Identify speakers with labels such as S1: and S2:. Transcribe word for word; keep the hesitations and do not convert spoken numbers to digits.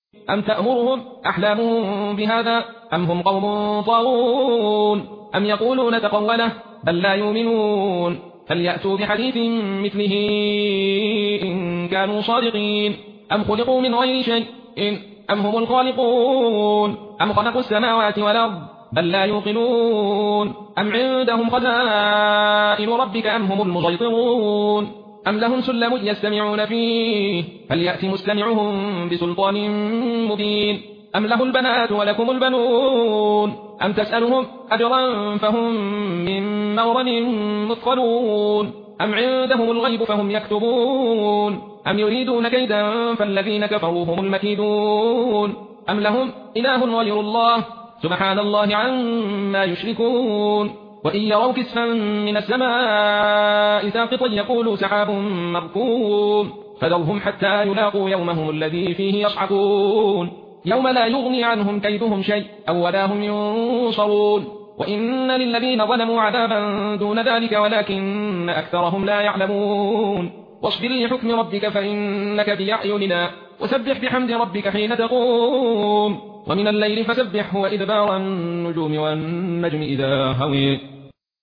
S1: أم تأمرهم أحلامهم بهذا أم هم قوم طاغون أم يقولون تقوله بل لا يؤمنون فليأتوا بحديث مثله إن كانوا صادقين أم خلقوا من غير شيء أم هم الخالقون أم خلقوا السماوات والأرض بل لا يوقنون أم عندهم خزائن ربك أم هم المسيطرون أم لهم سلم يستمعون فيه فليأت مستمعهم بسلطان مبين أم له البنات ولكم البنون أم تسألهم أجرا فهم من مغرم مثقلون أم عندهم الغيب فهم يكتبون أم يريدون كيدا فالذين كفروا هم المكيدون أم لهم إله غير الله سبحان الله عما يشركون وإن يروا كسفا من السماء ساقطا يقولوا سحاب مركوم فذرهم حتى يلاقوا يومهم الذي فيه يصعقون يوم لا يغني عنهم كيدهم شيء أو ولا هم ينصرون وإن للذين ظلموا عذابا دون ذلك ولكن أكثرهم لا يعلمون واصبر لحكم ربك فإنك بأعيننا وسبح بحمد ربك حين تقوم ومن الليل فسبحه وإدبار النجوم والنجم إذا هوي